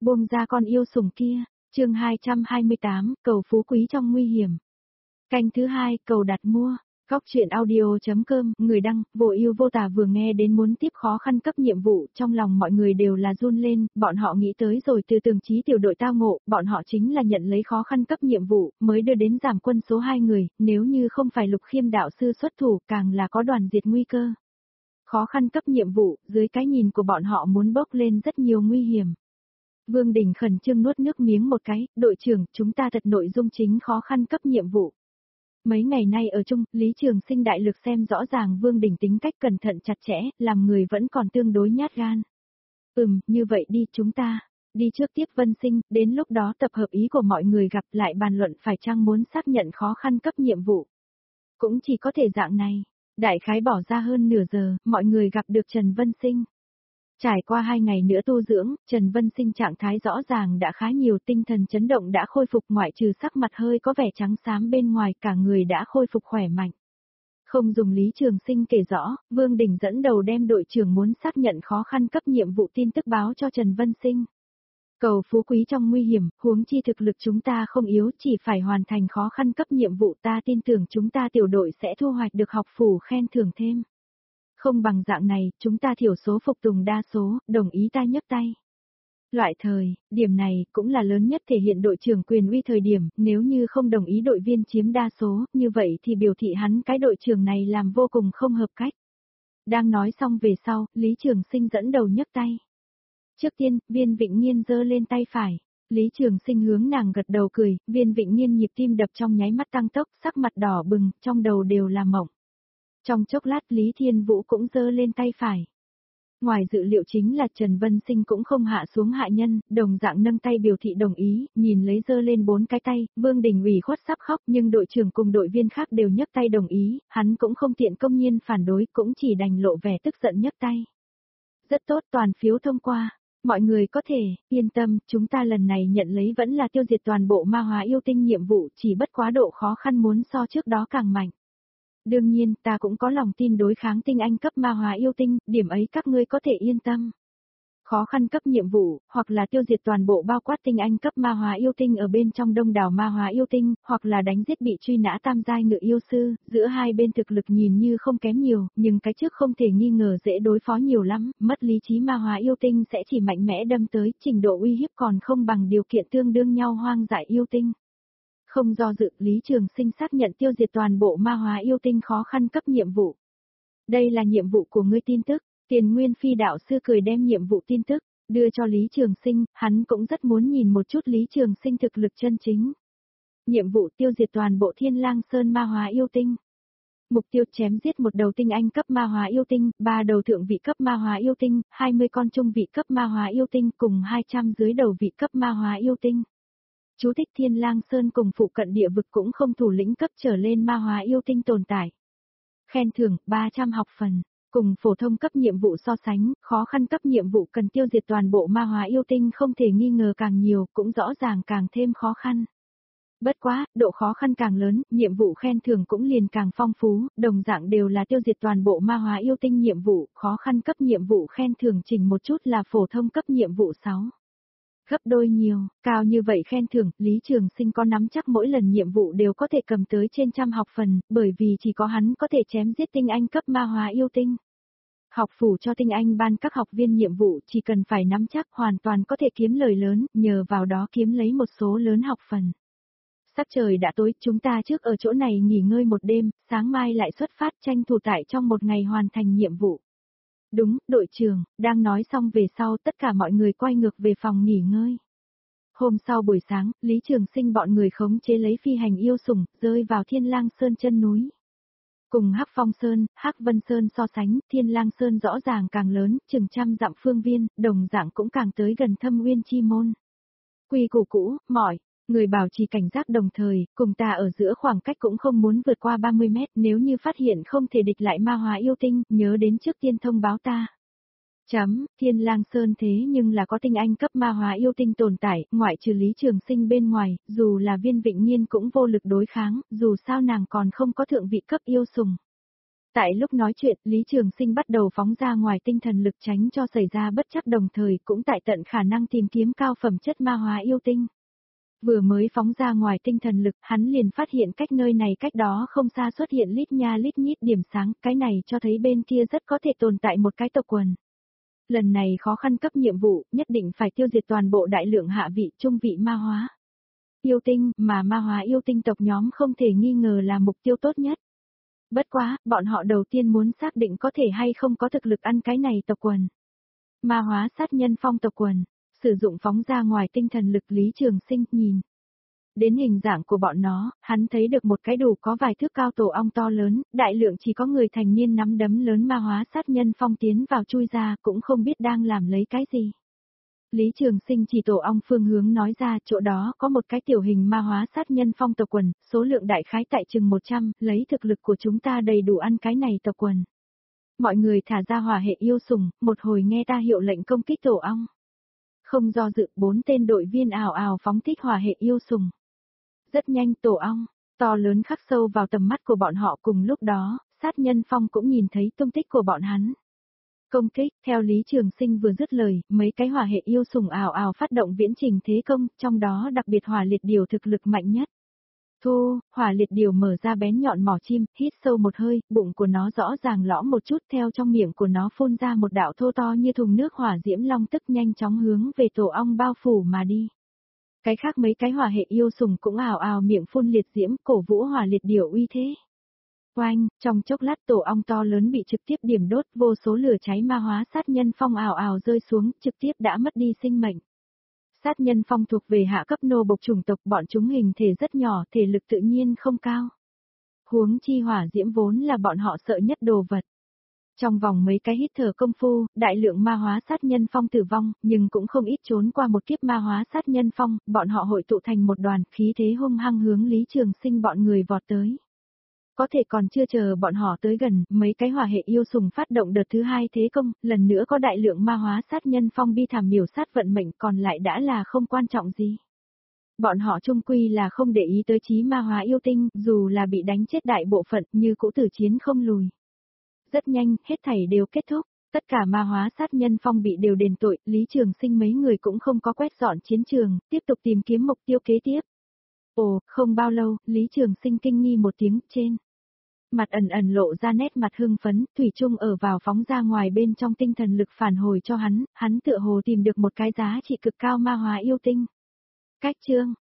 Buông ra con yêu sủng kia, chương 228, cầu phú quý trong nguy hiểm. Canh thứ 2, cầu đặt mua. Góc truyện audio.com, người đăng, vô ưu vô tà vừa nghe đến muốn tiếp khó khăn cấp nhiệm vụ, trong lòng mọi người đều là run lên, bọn họ nghĩ tới rồi từ Tường Chí tiểu đội tao ngộ, bọn họ chính là nhận lấy khó khăn cấp nhiệm vụ, mới đưa đến giảm quân số 2 người, nếu như không phải Lục Khiêm đạo sư xuất thủ, càng là có đoàn diệt nguy cơ. Khó khăn cấp nhiệm vụ, dưới cái nhìn của bọn họ muốn bốc lên rất nhiều nguy hiểm. Vương Đình khẩn trương nuốt nước miếng một cái, đội trưởng, chúng ta thật nội dung chính khó khăn cấp nhiệm vụ. Mấy ngày nay ở chung, Lý Trường Sinh đại lực xem rõ ràng Vương Đình tính cách cẩn thận chặt chẽ, làm người vẫn còn tương đối nhát gan. Như vậy đi, chúng ta đi trước tiếp Vân Sinh, đến lúc đó tập hợp ý của mọi người gặp lại bàn luận phải chăng muốn xác nhận khó khăn cấp nhiệm vụ. Cũng chỉ có thể dạng này, đại khái bỏ ra hơn nửa giờ, mọi người gặp được Trần Vân Sinh. Trải qua 2 ngày nữa tu dưỡng, Trần Vân Sinh trạng thái rõ ràng đã khá nhiều, tinh thần chấn động đã khôi phục, ngoại trừ sắc mặt hơi có vẻ trắng xám bên ngoài, cả người đã khôi phục khỏe mạnh. Không dùng Lý Trường Sinh kể rõ, Vương Đình dẫn đầu đem đội trưởng muốn xác nhận khó khăn cấp nhiệm vụ tin tức báo cho Trần Vân Sinh. Cầu phú quý trong nguy hiểm, huống chi thực lực chúng ta không yếu, chỉ phải hoàn thành khó khăn cấp nhiệm vụ, ta tin tưởng chúng ta tiểu đội sẽ thu hoạch được học phủ khen thưởng thêm. Không bằng dạng này, chúng ta thiểu số phục tùng đa số, đồng ý ta nhấc tay. Loại thời, điểm này cũng là lớn nhất thể hiện đội trưởng quyền uy thời điểm, nếu như không đồng ý đội viên chiếm đa số, như vậy thì biểu thị hắn cái đội trưởng này làm vô cùng không hợp cách. Đang nói xong về sau, Lý Trường Sinh dẫn đầu nhấc tay. Trước tiên, Viên Vịnh Nhiên giơ lên tay phải. Lý Trường Sinh hướng nàng gật đầu cười, Viên Vịnh Nhiên nhịp tim đập trong nháy mắt tăng tốc, sắc mặt đỏ bừng, trong đầu đều là mộng. Trong chốc lát Lý Thiên Vũ cũng giơ lên tay phải. Ngoài dự liệu chính là Trần Vân Sinh cũng không hạ xuống hạ nhân, đồng dạng nâng tay biểu thị đồng ý, nhìn lấy giơ lên 4 cái tay, Vương Đình ủy khuất sắp khóc nhưng đội trưởng cùng đội viên khác đều nhấc tay đồng ý, hắn cũng không tiện công nhiên phản đối, cũng chỉ đành lộ vẻ tức giận nhấc tay. Rất tốt, toàn phiếu thông qua. Mọi người có thể, yên tâm, chúng ta lần này nhận lấy vẫn là tiêu diệt toàn bộ ma hóa yêu tinh nhiệm vụ, chỉ bất quá độ khó khăn muốn so trước đó càng mạnh. Đương nhiên, ta cũng có lòng tin đối kháng tinh anh cấp ma hóa yêu tinh, điểm ấy các ngươi có thể yên tâm. Khó khăn cấp nhiệm vụ, hoặc là tiêu diệt toàn bộ bao quát tinh anh cấp ma hóa yêu tinh ở bên trong đông đảo ma hóa yêu tinh, hoặc là đánh giết bị truy nã tam giai ngự yêu sư, giữa hai bên thực lực nhìn như không kém nhiều, nhưng cái trước không thể nghi ngờ dễ đối phó nhiều lắm, mất lý trí ma hóa yêu tinh sẽ chỉ mạnh mẽ đâm tới, trình độ uy hiếp còn không bằng điều kiện tương đương nhau hoang dại yêu tinh. Không do dự, Lý Trường Sinh xác nhận tiêu diệt toàn bộ ma hóa yêu tinh khó khăn cấp nhiệm vụ. Đây là nhiệm vụ của ngươi tin tức, Tiền Nguyên Phi đạo sư cười đem nhiệm vụ tin tức, đưa cho Lý Trường Sinh, hắn cũng rất muốn nhìn một chút Lý Trường Sinh thực lực chân chính. Nhiệm vụ tiêu diệt toàn bộ Thiên Lang Sơn ma hóa yêu tinh. Mục tiêu chém giết một đầu tinh anh cấp ma hóa yêu tinh, 3 đầu thượng vị cấp ma hóa yêu tinh, 20 con trung vị cấp ma hóa yêu tinh cùng 200 dưới đầu vị cấp ma hóa yêu tinh. Chú thích Thiên Lang Sơn cùng phụ cận địa vực cũng không thủ lĩnh cấp trở lên ma hóa yêu tinh tồn tại. Khen thưởng, 300 học phần. Cùng phổ thông cấp nhiệm vụ so sánh, khó khăn cấp nhiệm vụ cần tiêu diệt toàn bộ ma hóa yêu tinh không thể nghi ngờ càng nhiều, cũng rõ ràng càng thêm khó khăn. Bất quá, độ khó khăn càng lớn, nhiệm vụ khen thưởng cũng liền càng phong phú, đồng dạng đều là tiêu diệt toàn bộ ma hóa yêu tinh nhiệm vụ, khó khăn cấp nhiệm vụ khen thưởng chỉnh một chút là phổ thông cấp nhiệm vụ 6. Gấp đôi nhiều, cao như vậy khen thưởng, Lý Trường Sinh có nắm chắc mỗi lần nhiệm vụ đều có thể cầm tới trên trăm học phần, bởi vì chỉ có hắn có thể chém giết tinh anh cấp ma hóa yêu tinh. Học phủ cho tinh anh ban các học viên nhiệm vụ chỉ cần phải nắm chắc hoàn toàn có thể kiếm lời lớn, nhờ vào đó kiếm lấy một số lớn học phần. Sắc trời đã tối, chúng ta trước ở chỗ này nghỉ ngơi một đêm, sáng mai lại xuất phát tranh thủ tại trong một ngày hoàn thành nhiệm vụ. Đúng, đội trưởng, đang nói xong về sau tất cả mọi người quay ngược về phòng nghỉ ngơi. Hôm sau buổi sáng, Lý Trường Sinh bọn người khống chế lấy phi hành yêu sủng, rơi vào Thiên Lang Sơn chân núi. Cùng Hắc Phong Sơn, Hắc Vân Sơn so sánh, Thiên Lang Sơn rõ ràng càng lớn, chừng trăm dặm phương viên, đồng dạng cũng càng tới gần Thâm Uyên Chi Môn. Quy củ cũ, mọi người bảo trì cảnh giác đồng thời, cùng ta ở giữa khoảng cách cũng không muốn vượt qua 30 mét, nếu như phát hiện không thể địch lại ma hóa yêu tinh, nhớ đến trước tiên thông báo ta. Thiên Lang Sơn thế nhưng là có tinh anh cấp ma hóa yêu tinh tồn tại, ngoại trừ Lý Trường Sinh bên ngoài, dù là Viên Vịnh Nhiên cũng vô lực đối kháng, dù sao nàng còn không có thượng vị cấp yêu sủng. Tại lúc nói chuyện, Lý Trường Sinh bắt đầu phóng ra ngoài tinh thần lực tránh cho xảy ra bất trắc, đồng thời cũng tại tận khả năng tìm kiếm cao phẩm chất ma hóa yêu tinh. Vừa mới phóng ra ngoài tinh thần lực, hắn liền phát hiện cách nơi này cách đó không xa xuất hiện lít nha lít nhít điểm sáng, cái này cho thấy bên kia rất có thể tồn tại một cái tộc quần. Lần này khó khăn cấp nhiệm vụ, nhất định phải tiêu diệt toàn bộ đại lượng hạ vị, trung vị ma hóa yêu tinh, mà ma hóa yêu tinh tộc nhóm không thể nghi ngờ là mục tiêu tốt nhất. Bất quá, bọn họ đầu tiên muốn xác định có thể hay không có thực lực ăn cái này tộc quần. Ma hóa sát nhân phong tộc quần, sử dụng phóng ra ngoài tinh thần lực Lý Trường Sinh nhìn. Đến hình dạng của bọn nó, hắn thấy được một cái đủ có vài thước cao tổ ong to lớn, đại lượng chỉ có người thành niên nắm đấm lớn ma hóa sát nhân phong tiến vào chui ra cũng không biết đang làm lấy cái gì. Lý Trường Sinh chỉ tổ ong phương hướng nói ra chỗ đó có một cái tiểu hình ma hóa sát nhân phong tộc quần, số lượng đại khái tại chừng 100, lấy thực lực của chúng ta đầy đủ ăn cái này tộc quần. Mọi người thả ra hỏa hệ yêu sủng, một hồi nghe ta hiệu lệnh công kích tổ ong. Không do dự, 4 tên đội viên ào ào phóng thích hỏa hệ yêu sủng. Rất nhanh tổ ong, to lớn khắc sâu vào tầm mắt của bọn họ, cùng lúc đó, sát nhân phong cũng nhìn thấy tung tích của bọn hắn. Công kích, theo Lý Trường Sinh vừa dứt lời, mấy cái hỏa hệ yêu sủng ào ào phát động viễn trình thế công, trong đó đặc biệt hỏa liệt điều thực lực mạnh nhất. Thu, hỏa liệt điều mở ra bén nhọn mỏ chim, hít sâu một hơi, bụng của nó rõ ràng lõm một chút, theo trong miệng của nó phun ra một đạo thô to như thùng nước hỏa diễm long tức nhanh chóng hướng về tổ ong bao phủ mà đi. Cái khác mấy cái hỏa hệ yêu sủng cũng ào ào miệng phun liệt diễm, cổ vũ hỏa liệt điều uy thế. Oanh, trong chốc lát tổ ong to lớn bị trực tiếp điểm đốt, vô số lửa cháy ma hóa sát nhân phong ào ào rơi xuống, trực tiếp đã mất đi sinh mệnh. Sát nhân phong thuộc về hạ cấp nô bộc chủng tộc, bọn chúng hình thể rất nhỏ, thể lực tự nhiên không cao. Huống chi hỏa diễm vốn là bọn họ sợ nhất đồ vật. Trong vòng mấy cái hít thở công phu, đại lượng ma hóa sát nhân phong tử vong, nhưng cũng không ít trốn qua một kiếp ma hóa sát nhân phong, bọn họ hội tụ thành một đoàn, khí thế hung hăng hướng Lý Trường Sinh bọn người vọt tới. Có thể còn chưa chờ bọn họ tới gần, mấy cái hỏa hệ yêu sủng phát động đợt thứ hai thế công, lần nữa có đại lượng ma hóa sát nhân phong bi thảm miểu sát vận mệnh, còn lại đã là không quan trọng gì. Bọn họ chung quy là không để ý tới chí ma hóa yêu tinh, dù là bị đánh chết đại bộ phận như cũ tử chiến không lùi. Rất nhanh, hết thảy đều kết thúc, tất cả ma hóa sát nhân phong bị đều đền tội, Lý Trường Sinh mấy người cũng không có quét dọn chiến trường, tiếp tục tìm kiếm mục tiêu kế tiếp. Ồ, không bao lâu, Lý Trường Sinh kinh nghi một tiếng, trên mặt ẩn ẩn lộ ra nét mặt hưng phấn, thủy chung ở vào phóng ra ngoài bên trong tinh thần lực phản hồi cho hắn tựa hồ tìm được một cái giá trị cực cao ma hóa yêu tinh. Cách chương